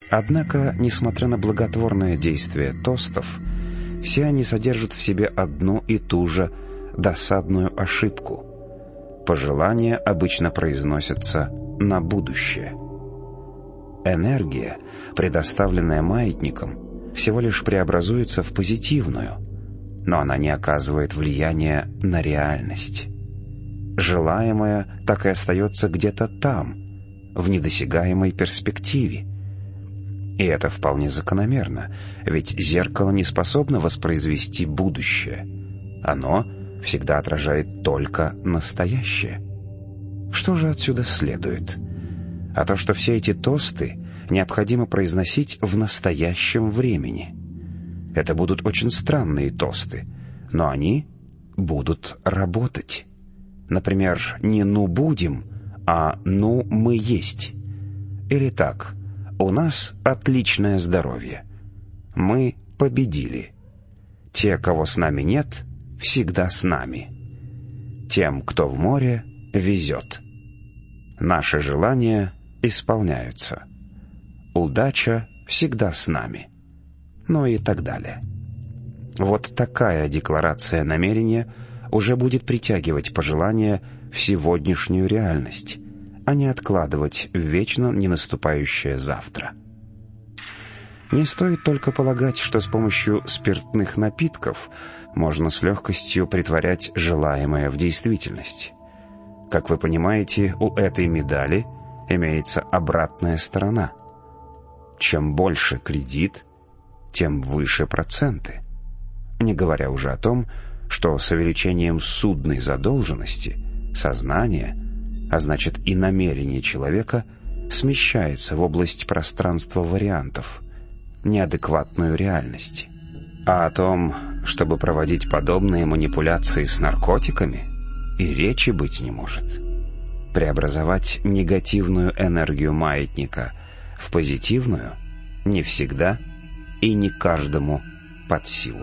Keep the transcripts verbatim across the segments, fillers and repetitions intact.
Однако, несмотря на благотворное действие тостов, все они содержат в себе одну и ту же досадную ошибку. Пожелания обычно произносятся на будущее. Энергия, предоставленная маятником, всего лишь преобразуется в позитивную, но она не оказывает влияния на реальность. Желаемое так и остается где-то там, в недосягаемой перспективе. И это вполне закономерно, ведь зеркало не способно воспроизвести будущее. Оно всегда отражает только настоящее. Что же отсюда следует? А то, что все эти тосты необходимо произносить в настоящем времени. Это будут очень странные тосты, но они будут работать. Например, не «ну будем», а «ну мы есть». Или так: «У нас отличное здоровье. Мы победили. Те, кого с нами нет, всегда с нами. Тем, кто в море, везет. Наши желания исполняются. Удача всегда с нами». Ну и так далее. Вот такая декларация намерения уже будет притягивать пожелания в сегодняшнюю реальность, а не откладывать в вечно ненаступающее завтра. Не стоит только полагать, что с помощью спиртных напитков можно с легкостью претворять желаемое в действительность. Как вы понимаете, у этой медали имеется обратная сторона. Чем больше кредит, тем выше проценты. Не говоря уже о том, что с увеличением судной задолженности сознание, а значит и намерение человека, смещается в область пространства вариантов, неадекватную реальность. А о том, чтобы проводить подобные манипуляции с наркотиками, и речи быть не может. Преобразовать негативную энергию маятника в позитивную не всегда и не каждому под силу.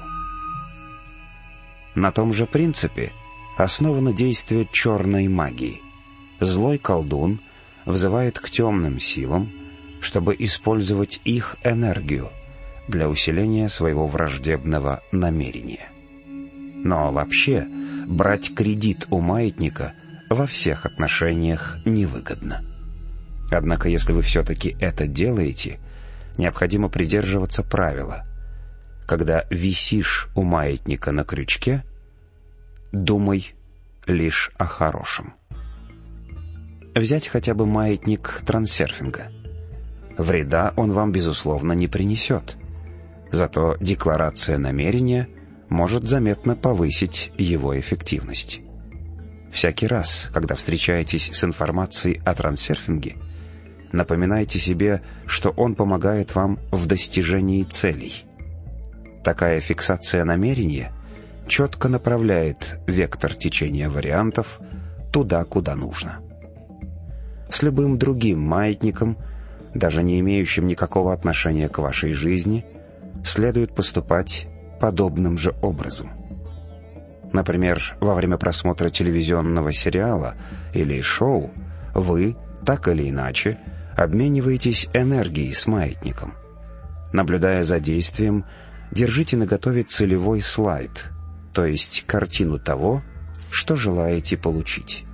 На том же принципе основано действие черной магии. Злой колдун взывает к темным силам, чтобы использовать их энергию для усиления своего враждебного намерения. Но вообще брать кредит у маятника во всех отношениях невыгодно. Однако, если вы все-таки это делаете, необходимо придерживаться правила: когда висишь у маятника на крючке, думай лишь о хорошем. Взять хотя бы маятник трансерфинга. Вреда он вам, безусловно, не принесет. Зато декларация намерения может заметно повысить его эффективность. Всякий раз, когда встречаетесь с информацией о трансерфинге, напоминайте себе, что он помогает вам в достижении целей. Такая фиксация намерения четко направляет вектор течения вариантов туда, куда нужно. С любым другим маятником, даже не имеющим никакого отношения к вашей жизни, следует поступать подобным же образом. Например, во время просмотра телевизионного сериала или шоу вы, так или иначе, обмениваетесь энергией с маятником. Наблюдая за действием, держите наготове целевой слайд, то есть картину того, что желаете получить.